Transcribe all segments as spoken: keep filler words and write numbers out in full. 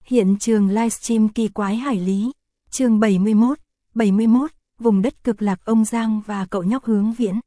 Hiện trường livestream kỳ quái hải lý. Chương bảy mươi mốt, bảy mươi mốt, vùng đất cực lạc ông Giang và cậu nhóc Hướng Viễn.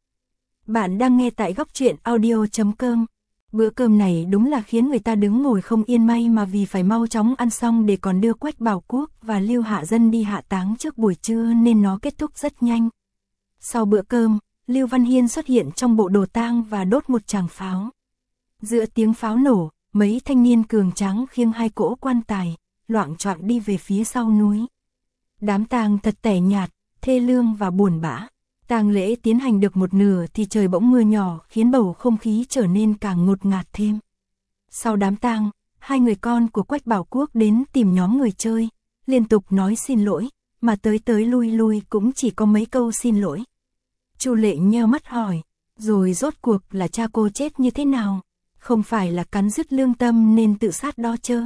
Bạn đang nghe tại góc truyện audio chấm com. Bữa cơm này đúng là khiến người ta đứng ngồi không yên, may mà vì phải mau chóng ăn xong để còn đưa Quách Bảo Quốc và Lưu Hạ Dân đi hạ táng trước buổi trưa nên nó kết thúc rất nhanh. Sau bữa cơm, Lưu Văn Hiên xuất hiện trong bộ đồ tang và đốt một tràng pháo. Giữa tiếng pháo nổ, mấy thanh niên cường tráng khiêng hai cỗ quan tài, loạng choạng đi về phía sau núi. Đám tang thật tẻ nhạt, thê lương và buồn bã. Tang lễ tiến hành được một nửa thì trời bỗng mưa nhỏ khiến bầu không khí trở nên càng ngột ngạt thêm. Sau đám tang, hai người con của Quách Bảo Quốc đến tìm nhóm người chơi, liên tục nói xin lỗi, mà tới tới lui lui cũng chỉ có mấy câu xin lỗi. Chu Lệ nheo mắt hỏi, rồi rốt cuộc là cha cô chết như thế nào? Không phải là cắn rứt lương tâm nên tự sát đó chớ?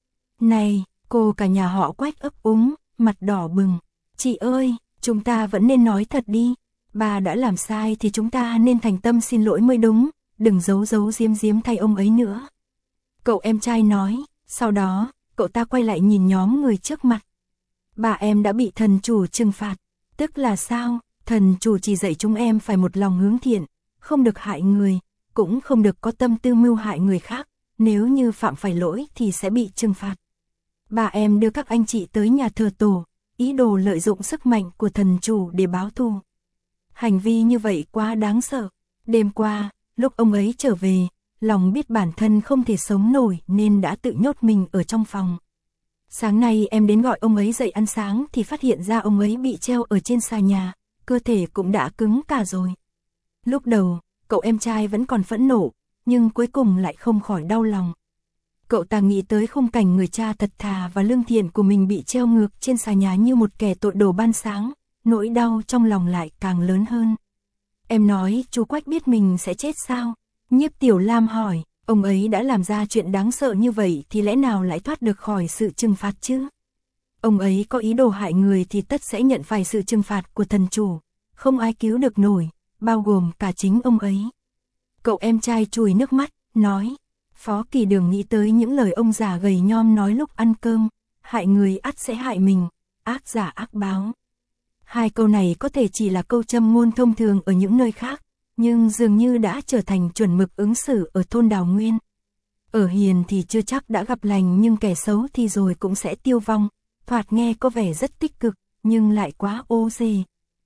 Này, cô cả nhà họ Quách ấp úng, mặt đỏ bừng. Chị ơi, chúng ta vẫn nên nói thật đi. Bà đã làm sai thì chúng ta nên thành tâm xin lỗi mới đúng, đừng giấu giấu giếm giếm thay ông ấy nữa. Cậu em trai nói, sau đó, cậu ta quay lại nhìn nhóm người trước mặt. Bà em đã bị thần chủ trừng phạt, tức là sao? Thần chủ chỉ dạy chúng em phải một lòng hướng thiện, không được hại người, cũng không được có tâm tư mưu hại người khác, nếu như phạm phải lỗi thì sẽ bị trừng phạt. Bà em đưa các anh chị tới nhà thờ tổ, ý đồ lợi dụng sức mạnh của thần chủ để báo thù. Hành vi như vậy quá đáng sợ. Đêm qua, lúc ông ấy trở về, lòng biết bản thân không thể sống nổi nên đã tự nhốt mình ở trong phòng. Sáng nay em đến gọi ông ấy dậy ăn sáng thì phát hiện ra ông ấy bị treo ở trên xà nhà, cơ thể cũng đã cứng cả rồi. Lúc đầu, cậu em trai vẫn còn phẫn nộ, nhưng cuối cùng lại không khỏi đau lòng. Cậu ta nghĩ tới khung cảnh người cha thật thà và lương thiện của mình bị treo ngược trên xà nhà như một kẻ tội đồ ban sáng, nỗi đau trong lòng lại càng lớn hơn. Em nói chú Quách biết mình sẽ chết sao? Nhiếp Tiểu Lam hỏi, ông ấy đã làm ra chuyện đáng sợ như vậy thì lẽ nào lại thoát được khỏi sự trừng phạt chứ? Ông ấy có ý đồ hại người thì tất sẽ nhận phải sự trừng phạt của thần chủ, không ai cứu được nổi, bao gồm cả chính ông ấy. Cậu em trai chùi nước mắt, nói, Phó Kỳ Đường nghĩ tới những lời ông già gầy nhom nói lúc ăn cơm, hại người ắt sẽ hại mình, ác giả ác báo. Hai câu này có thể chỉ là câu châm ngôn thông thường ở những nơi khác, nhưng dường như đã trở thành chuẩn mực ứng xử ở thôn Đào Nguyên. Ở hiền thì chưa chắc đã gặp lành, nhưng kẻ xấu thì rồi cũng sẽ tiêu vong, thoạt nghe có vẻ rất tích cực, nhưng lại quá ô dề.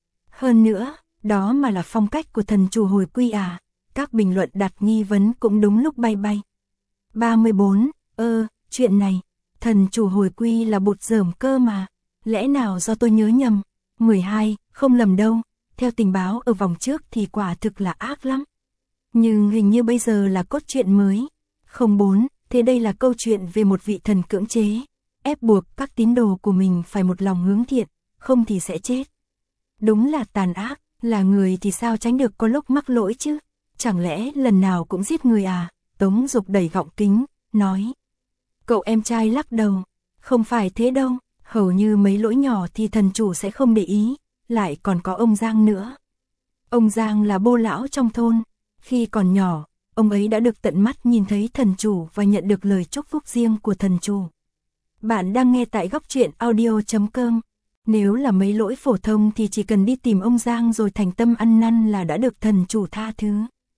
Hơn nữa, đó mà là phong cách của thần chủ hồi quy à? Các bình luận đặt nghi vấn cũng đúng lúc bay bay. ba mươi bốn, ơ, chuyện này, thần chủ hồi quy là bột dởm cơ mà, lẽ nào do tôi nhớ nhầm? mười hai, không lầm đâu, theo tình báo ở vòng trước thì quả thực là ác lắm. Nhưng hình như bây giờ là cốt truyện mới. không bốn, thế đây là câu chuyện về một vị thần cưỡng chế, ép buộc các tín đồ của mình phải một lòng hướng thiện, không thì sẽ chết. Đúng là tàn ác, là người thì sao tránh được có lúc mắc lỗi chứ? Chẳng lẽ lần nào cũng giết người à? Tống Dục đẩy gọng kính, nói. Cậu em trai lắc đầu, không phải thế đâu. Hầu như mấy lỗi nhỏ thì thần chủ sẽ không để ý, lại còn có ông Giang nữa. Ông Giang là bô lão trong thôn, khi còn nhỏ, ông ấy đã được tận mắt nhìn thấy thần chủ và nhận được lời chúc phúc riêng của thần chủ. Bạn đang nghe tại góc truyện audio chấm com. Nếu là mấy lỗi phổ thông thì chỉ cần đi tìm ông Giang rồi thành tâm ăn năn là đã được thần chủ tha thứ.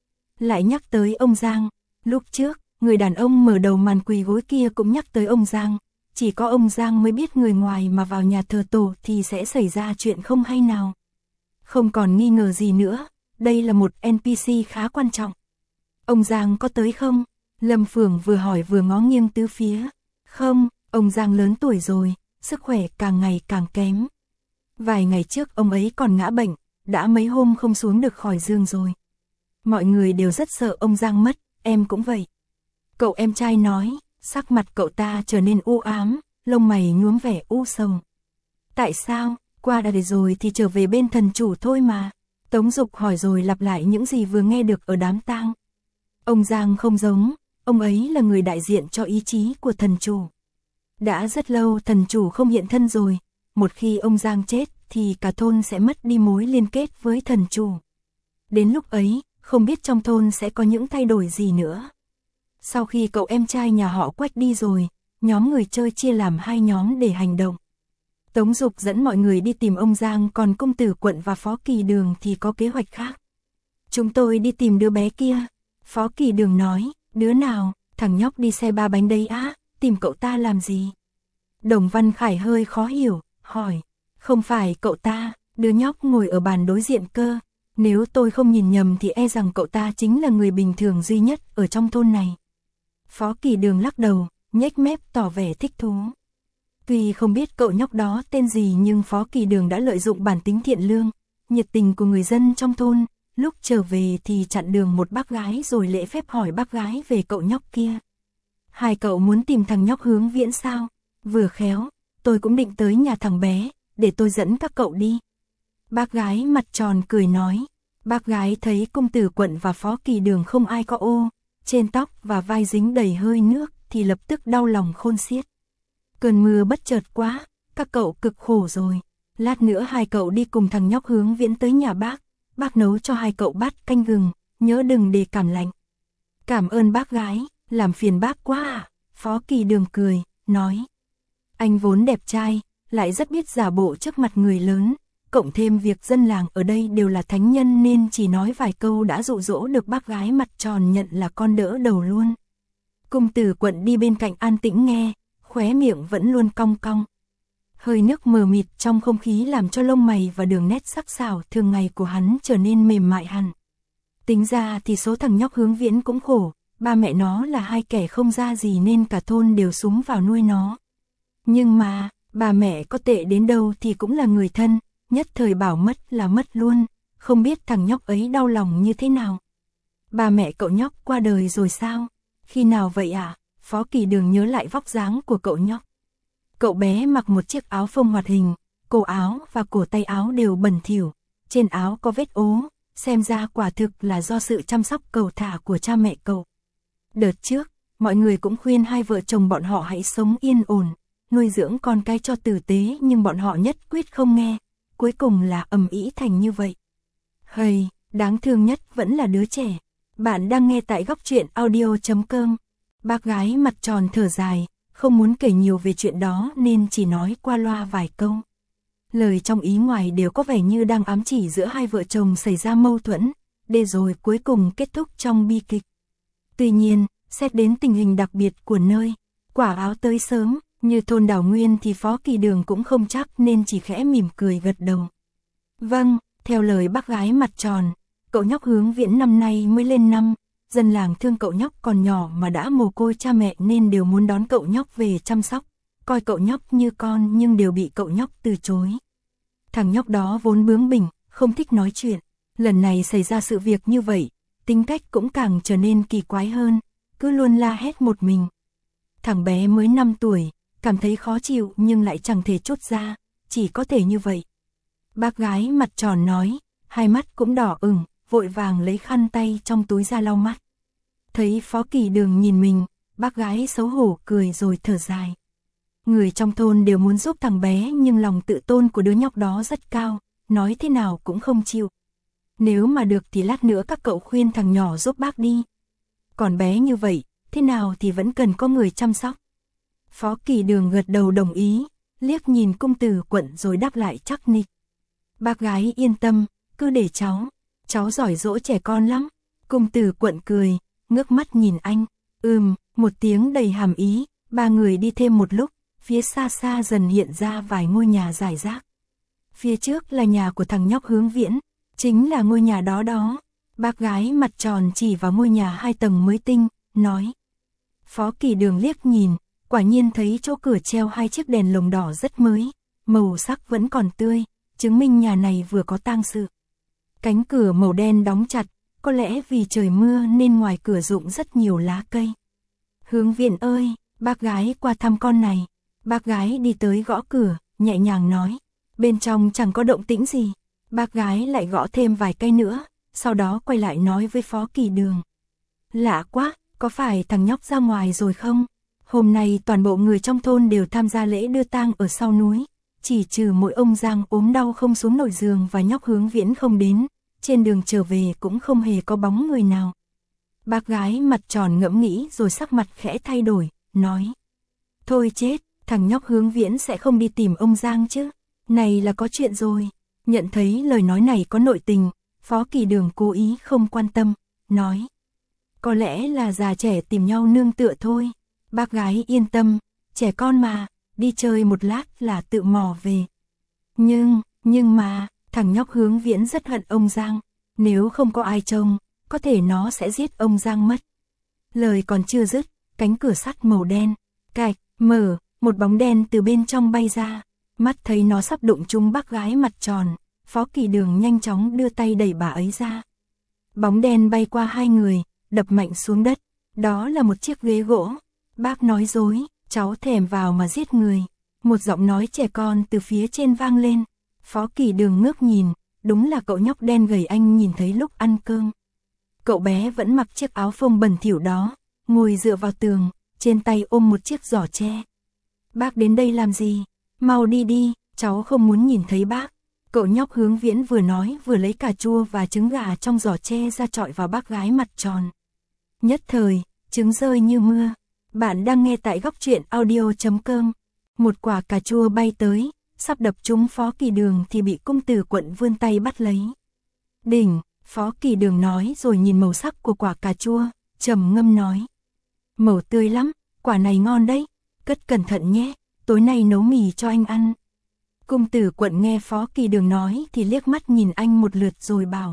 Lại nhắc tới ông Giang, lúc trước, người đàn ông mở đầu màn quỳ gối kia cũng nhắc tới ông Giang. Chỉ có ông Giang mới biết người ngoài mà vào nhà thờ tổ thì sẽ xảy ra chuyện không hay nào. Không còn nghi ngờ gì nữa, đây là một en pê xê khá quan trọng. Ông Giang có tới không? Lâm Phường vừa hỏi vừa ngó nghiêng tứ phía. Không, ông Giang lớn tuổi rồi, sức khỏe càng ngày càng kém. Vài ngày trước ông ấy còn ngã bệnh, đã mấy hôm không xuống được khỏi giường rồi. Mọi người đều rất sợ ông Giang mất, em cũng vậy. Cậu em trai nói. Sắc mặt cậu ta trở nên u ám, lông mày nhuốm vẻ u sầu. Tại sao? Qua đây rồi thì trở về bên thần chủ thôi mà. Tống Dục hỏi rồi lặp lại những gì vừa nghe được ở đám tang. Ông Giang không giống, ông ấy là người đại diện cho ý chí của thần chủ. Đã rất lâu thần chủ không hiện thân rồi, một khi ông Giang chết thì cả thôn sẽ mất đi mối liên kết với thần chủ. Đến lúc ấy, không biết trong thôn sẽ có những thay đổi gì nữa. Sau khi cậu em trai nhà họ Quách đi rồi, nhóm người chơi chia làm hai nhóm để hành động. Tống Dục dẫn mọi người đi tìm ông Giang, còn công tử Quận và Phó Kỳ Đường thì có kế hoạch khác. Chúng tôi đi tìm đứa bé kia. Phó Kỳ Đường nói, đứa nào, thằng nhóc đi xe ba bánh đấy á, tìm cậu ta làm gì? Đồng Văn Khải hơi khó hiểu, hỏi, không phải cậu ta, đứa nhóc ngồi ở bàn đối diện cơ. Nếu tôi không nhìn nhầm thì e rằng cậu ta chính là người bình thường duy nhất ở trong thôn này. Phó Kỳ Đường lắc đầu, nhếch mép tỏ vẻ thích thú. Tuy không biết cậu nhóc đó tên gì nhưng Phó Kỳ Đường đã lợi dụng bản tính thiện lương, nhiệt tình của người dân trong thôn, lúc trở về thì chặn đường một bác gái rồi lễ phép hỏi bác gái về cậu nhóc kia. Hai cậu muốn tìm thằng nhóc Hướng Viễn sao? Vừa khéo, tôi cũng định tới nhà thằng bé, để tôi dẫn các cậu đi. Bác gái mặt tròn cười nói. Bác gái thấy công tử Quận và Phó Kỳ Đường không ai có ô, trên tóc và vai dính đầy hơi nước thì lập tức đau lòng khôn xiết. Cơn mưa bất chợt quá, các cậu cực khổ rồi. Lát nữa hai cậu đi cùng thằng nhóc Hướng Viễn tới nhà bác, bác nấu cho hai cậu bát canh gừng, nhớ đừng để cảm lạnh. Cảm ơn bác gái, làm phiền bác quá à? Phó Kỳ Đường cười, nói. Anh vốn đẹp trai, lại rất biết giả bộ trước mặt người lớn, cộng thêm việc dân làng ở đây đều là thánh nhân nên chỉ nói vài câu đã dụ dỗ được bác gái mặt tròn nhận là con đỡ đầu luôn. Công tử Quận đi bên cạnh an tĩnh nghe, khóe miệng vẫn luôn cong cong. Hơi nước mờ mịt trong không khí làm cho lông mày và đường nét sắc sảo thường ngày của hắn trở nên mềm mại hẳn. Tính ra thì số thằng nhóc Hướng Viễn cũng khổ, ba mẹ nó là hai kẻ không ra gì nên cả thôn đều xúm vào nuôi nó. Nhưng mà, bà mẹ có tệ đến đâu thì cũng là người thân, nhất thời bảo mất là mất luôn, không biết thằng nhóc ấy đau lòng như thế nào. Bà mẹ cậu nhóc qua đời rồi sao? Khi nào vậy ạ? À? Phó Kỳ Đường nhớ lại vóc dáng của cậu nhóc. Cậu bé mặc một chiếc áo phông hoạt hình, cổ áo và cổ tay áo đều bẩn thỉu, trên áo có vết ố, xem ra quả thực là do sự chăm sóc cầu thả của cha mẹ cậu. Đợt trước, mọi người cũng khuyên hai vợ chồng bọn họ hãy sống yên ổn, nuôi dưỡng con cái cho tử tế nhưng bọn họ nhất quyết không nghe, cuối cùng là ầm ĩ thành như vậy. Hây, đáng thương nhất vẫn là đứa trẻ. Bạn đang nghe tại góc truyện audio chấm com. Bác gái mặt tròn thở dài, không muốn kể nhiều về chuyện đó nên chỉ nói qua loa vài câu. Lời trong ý ngoài đều có vẻ như đang ám chỉ giữa hai vợ chồng xảy ra mâu thuẫn, để rồi cuối cùng kết thúc trong bi kịch. Tuy nhiên, xét đến tình hình đặc biệt của nơi, quả áo tới sớm, như thôn Đảo Nguyên thì Phó Kỳ Đường cũng không chắc nên chỉ khẽ mỉm cười gật đầu. Vâng, theo lời bác gái mặt tròn, cậu nhóc Hướng Viễn năm nay mới lên năm, dân làng thương cậu nhóc còn nhỏ mà đã mồ côi cha mẹ nên đều muốn đón cậu nhóc về chăm sóc, coi cậu nhóc như con nhưng đều bị cậu nhóc từ chối. Thằng nhóc đó vốn bướng bỉnh, không thích nói chuyện, lần này xảy ra sự việc như vậy, tính cách cũng càng trở nên kỳ quái hơn, cứ luôn la hét một mình. Thằng bé mới năm tuổi, cảm thấy khó chịu nhưng lại chẳng thể trút ra, chỉ có thể như vậy. Bác gái mặt tròn nói, hai mắt cũng đỏ ửng, vội vàng lấy khăn tay trong túi ra lau mắt. Thấy Phó Kỳ Đường nhìn mình, bác gái xấu hổ cười rồi thở dài. Người trong thôn đều muốn giúp thằng bé nhưng lòng tự tôn của đứa nhóc đó rất cao, nói thế nào cũng không chịu. Nếu mà được thì lát nữa các cậu khuyên thằng nhỏ giúp bác đi. Còn bé như vậy, thế nào thì vẫn cần có người chăm sóc. Phó Kỳ Đường gật đầu đồng ý, liếc nhìn công tử Quận rồi đáp lại chắc nịch. Bác gái yên tâm, cứ để cháu, cháu giỏi dỗ trẻ con lắm. Công tử Quận cười, ngước mắt nhìn anh, ừm, một tiếng đầy hàm ý, ba người đi thêm một lúc, phía xa xa dần hiện ra vài ngôi nhà rải rác. Phía trước là nhà của thằng nhóc Hướng Viễn, chính là ngôi nhà đó đó. Bác gái mặt tròn chỉ vào ngôi nhà hai tầng mới tinh, nói. Phó Kỳ Đường liếc nhìn, quả nhiên thấy chỗ cửa treo hai chiếc đèn lồng đỏ rất mới, màu sắc vẫn còn tươi, chứng minh nhà này vừa có tang sự. Cánh cửa màu đen đóng chặt, có lẽ vì trời mưa nên ngoài cửa rụng rất nhiều lá cây. Hướng Viễn ơi, bác gái qua thăm con này. Bác gái đi tới gõ cửa, nhẹ nhàng nói. Bên trong chẳng có động tĩnh gì. Bác gái lại gõ thêm vài cây nữa, sau đó quay lại nói với Phó Kỳ Đường. Lạ quá, có phải thằng nhóc ra ngoài rồi không? Hôm nay toàn bộ người trong thôn đều tham gia lễ đưa tang ở sau núi, chỉ trừ mỗi ông Giang ốm đau không xuống nổi giường và nhóc Hướng Viễn không đến, trên đường trở về cũng không hề có bóng người nào. Bác gái mặt tròn ngẫm nghĩ rồi sắc mặt khẽ thay đổi, nói. Thôi chết, thằng nhóc Hướng Viễn sẽ không đi tìm ông Giang chứ. Này là có chuyện rồi. Nhận thấy lời nói này có nội tình, Phó Kỳ Đường cố ý không quan tâm, nói. Có lẽ là già trẻ tìm nhau nương tựa thôi. Bác gái yên tâm, trẻ con mà, đi chơi một lát là tự mò về. Nhưng, nhưng mà, thằng nhóc Hướng Viễn rất hận ông Giang. Nếu không có ai trông, có thể nó sẽ giết ông Giang mất. Lời còn chưa dứt, cánh cửa sắt màu đen, cạch, mở, một bóng đen từ bên trong bay ra. Mắt thấy nó sắp đụng trúng bác gái mặt tròn, Phó Kỳ Đường nhanh chóng đưa tay đẩy bà ấy ra. Bóng đen bay qua hai người, đập mạnh xuống đất. Đó là một chiếc ghế gỗ. Bác nói dối, cháu thèm vào mà giết người. Một giọng nói trẻ con từ phía trên vang lên. Phó Kỳ Đường ngước nhìn, đúng là cậu nhóc đen gầy anh nhìn thấy lúc ăn cơm. Cậu bé vẫn mặc chiếc áo phông bẩn thỉu đó, ngồi dựa vào tường, trên tay ôm một chiếc giỏ tre. Bác đến đây làm gì? Mau đi đi, cháu không muốn nhìn thấy bác. Cậu nhóc Hướng Viễn vừa nói vừa lấy cà chua và trứng gà trong giỏ tre ra chọi vào bác gái mặt tròn. Nhất thời, trứng rơi như mưa. Bạn đang nghe tại góc truyện audio chấm com. Một quả cà chua bay tới, sắp đập trúng Phó Kỳ Đường thì bị cung tử Quận vươn tay bắt lấy. Đỉnh, Phó Kỳ Đường nói rồi nhìn màu sắc của quả cà chua, trầm ngâm nói. Màu tươi lắm, quả này ngon đấy, cất cẩn thận nhé, tối nay nấu mì cho anh ăn. Cung tử Quận nghe Phó Kỳ Đường nói thì liếc mắt nhìn anh một lượt rồi bảo.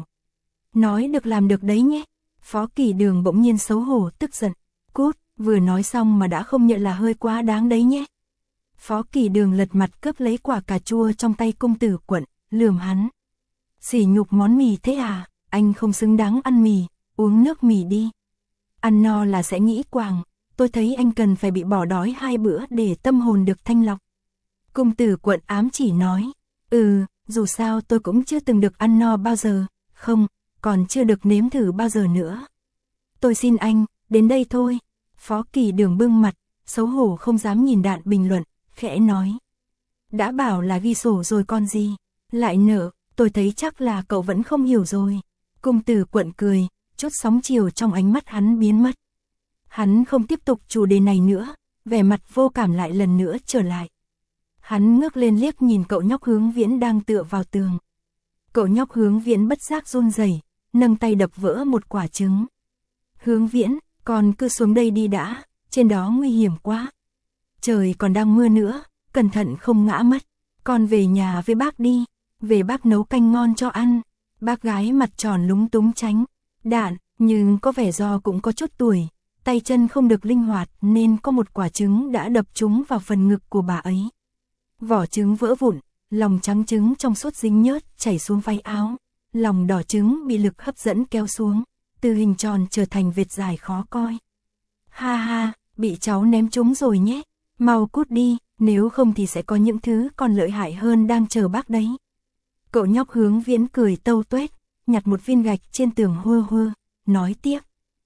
Nói được làm được đấy nhé. Phó Kỳ Đường bỗng nhiên xấu hổ tức giận. Cút, vừa nói xong mà đã không nhận là hơi quá đáng đấy nhé. Phó Kỳ Đường lật mặt cướp lấy quả cà chua trong tay cung tử Quận, lườm hắn. Sỉ nhục món mì thế à, anh không xứng đáng ăn mì, uống nước mì đi. Ăn no là sẽ nghĩ quàng, tôi thấy anh cần phải bị bỏ đói hai bữa để tâm hồn được thanh lọc. Cung tử Quận ám chỉ nói, ừ, dù sao tôi cũng chưa từng được ăn no bao giờ, không, còn chưa được nếm thử bao giờ nữa. Tôi xin anh, đến đây thôi. Phó Kỳ Đường bưng mặt, xấu hổ không dám nhìn Đạn bình luận, khẽ nói. Đã bảo là ghi sổ rồi con gì, lại nợ, tôi thấy chắc là cậu vẫn không hiểu rồi. Cung tử Quận cười, chút sóng chiều trong ánh mắt hắn biến mất. Hắn không tiếp tục chủ đề này nữa, vẻ mặt vô cảm lại lần nữa trở lại. Hắn ngước lên liếc nhìn cậu nhóc Hướng Viễn đang tựa vào tường. Cậu nhóc Hướng Viễn bất giác run rẩy, nâng tay đập vỡ một quả trứng. Hướng Viễn, con cứ xuống đây đi đã, trên đó nguy hiểm quá. Trời còn đang mưa nữa, cẩn thận không ngã mất. Con về nhà với bác đi, về bác nấu canh ngon cho ăn. Bác gái mặt tròn lúng túng tránh. Đạn, nhưng có vẻ do cũng có chút tuổi, tay chân không được linh hoạt nên có một quả trứng đã đập trúng vào phần ngực của bà ấy. Vỏ trứng vỡ vụn, lòng trắng trứng trong suốt dính nhớt chảy xuống váy áo, lòng đỏ trứng bị lực hấp dẫn kéo xuống, từ hình tròn trở thành vệt dài khó coi. Ha ha, bị cháu ném trúng rồi nhé, mau cút đi, nếu không thì sẽ có những thứ còn lợi hại hơn đang chờ bác đấy. Cậu nhóc Hướng Viễn cười tâu tuét, nhặt một viên gạch trên tường hơ hơ, nói tiếp.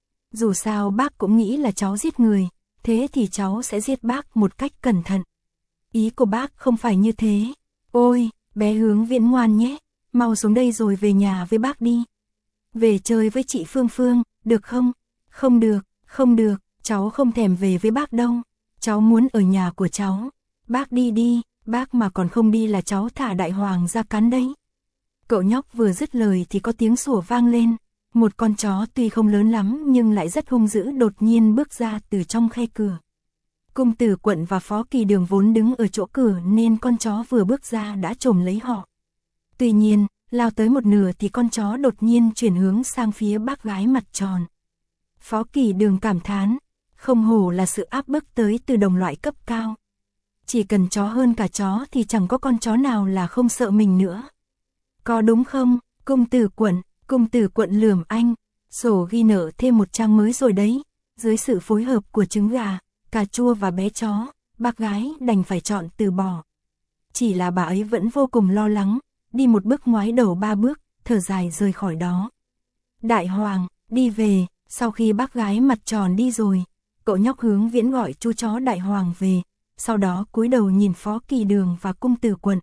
Dù sao bác cũng nghĩ là cháu giết người, thế thì cháu sẽ giết bác một cách cẩn thận. Ý của bác không phải như thế. Ôi, bé Hướng Viễn ngoan nhé, mau xuống đây rồi về nhà với bác đi. Về chơi với chị Phương Phương, được không? Không được, không được, cháu không thèm về với bác đâu. Cháu muốn ở nhà của cháu. Bác đi đi, bác mà còn không đi là cháu thả Đại Hoàng ra cắn đấy. Cậu nhóc vừa dứt lời thì có tiếng sủa vang lên. Một con chó tuy không lớn lắm nhưng lại rất hung dữ đột nhiên bước ra từ trong khe cửa. Cung tử Quận và Phó Kỳ Đường vốn đứng ở chỗ cửa nên con chó vừa bước ra đã chồm lấy họ. Tuy nhiên, lao tới một nửa thì con chó đột nhiên chuyển hướng sang phía bác gái mặt tròn. Phó Kỳ Đường cảm thán, không hổ là sự áp bức tới từ đồng loại cấp cao. Chỉ cần chó hơn cả chó thì chẳng có con chó nào là không sợ mình nữa. Có đúng không, cung tử Quận? Cung tử Quận lườm anh, sổ ghi nợ thêm một trang mới rồi đấy. Dưới sự phối hợp của trứng gà, cà chua và bé chó, bác gái đành phải chọn từ bỏ. Chỉ là bà ấy vẫn vô cùng lo lắng, đi một bước ngoái đầu ba bước, thở dài rời khỏi đó. Đại Hoàng, đi về. Sau khi bác gái mặt tròn đi rồi, cậu nhóc Hướng Viễn gọi chú chó Đại Hoàng về, sau đó cúi đầu nhìn Phó Kỳ Đường và cung tử Quận.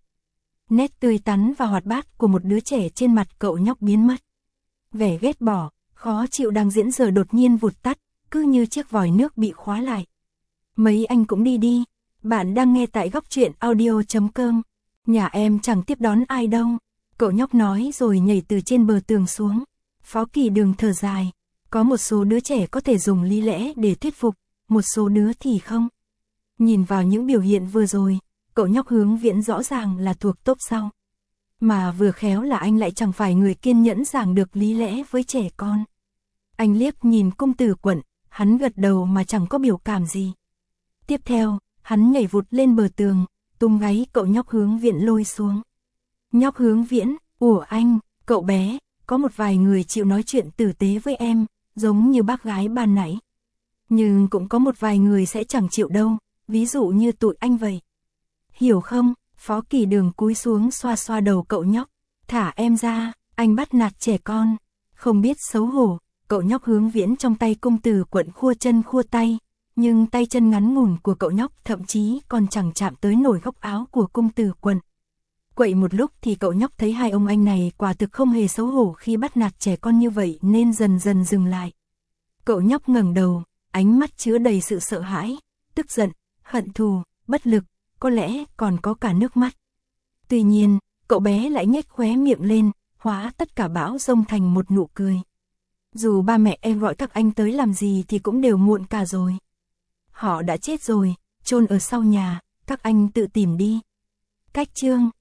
Nét tươi tắn và hoạt bát của một đứa trẻ trên mặt cậu nhóc biến mất. Vẻ ghét bỏ, khó chịu đang diễn giờ đột nhiên vụt tắt, cứ như chiếc vòi nước bị khóa lại. Mấy anh cũng đi đi, Bạn đang nghe tại góc truyện audio chấm com. Nhà em chẳng tiếp đón ai đâu. Cậu nhóc nói rồi nhảy từ trên bờ tường xuống. Phó Kỳ Đường thở dài. Có một số đứa trẻ có thể dùng lý lẽ để thuyết phục, một số đứa thì không. Nhìn vào những biểu hiện vừa rồi, cậu nhóc Hướng Viễn rõ ràng là thuộc tốp sau. Mà vừa khéo là anh lại chẳng phải người kiên nhẫn giảng được lý lẽ với trẻ con. Anh liếc nhìn Cung Tử Quận, hắn gật đầu mà chẳng có biểu cảm gì. Tiếp theo, hắn nhảy vụt lên bờ tường, tung gáy cậu nhóc Hướng Viễn lôi xuống. Nhóc Hướng Viễn, ủa anh, cậu bé, có một vài người chịu nói chuyện tử tế với em, giống như bác gái ban nãy. Nhưng cũng có một vài người sẽ chẳng chịu đâu, ví dụ như tụi anh vậy. Hiểu không? Phó Kỳ Đường cúi xuống xoa xoa đầu cậu nhóc. Thả em ra, anh bắt nạt trẻ con. Không biết xấu hổ, cậu nhóc Hướng Viễn trong tay Cung Tử Quận khua chân khua tay. Nhưng tay chân ngắn ngủn của cậu nhóc thậm chí còn chẳng chạm tới nổi góc áo của Cung Tử Quận. Quậy một lúc thì cậu nhóc thấy hai ông anh này quả thực không hề xấu hổ khi bắt nạt trẻ con như vậy nên dần dần dừng lại. Cậu nhóc ngẩng đầu, ánh mắt chứa đầy sự sợ hãi, tức giận, hận thù, bất lực, có lẽ còn có cả nước mắt. Tuy nhiên, cậu bé lại nhếch khóe miệng lên, hóa tất cả bão giông thành một nụ cười. Dù ba mẹ em gọi các anh tới làm gì thì cũng đều muộn cả rồi. Họ đã chết rồi, chôn ở sau nhà, các anh tự tìm đi. Cách chương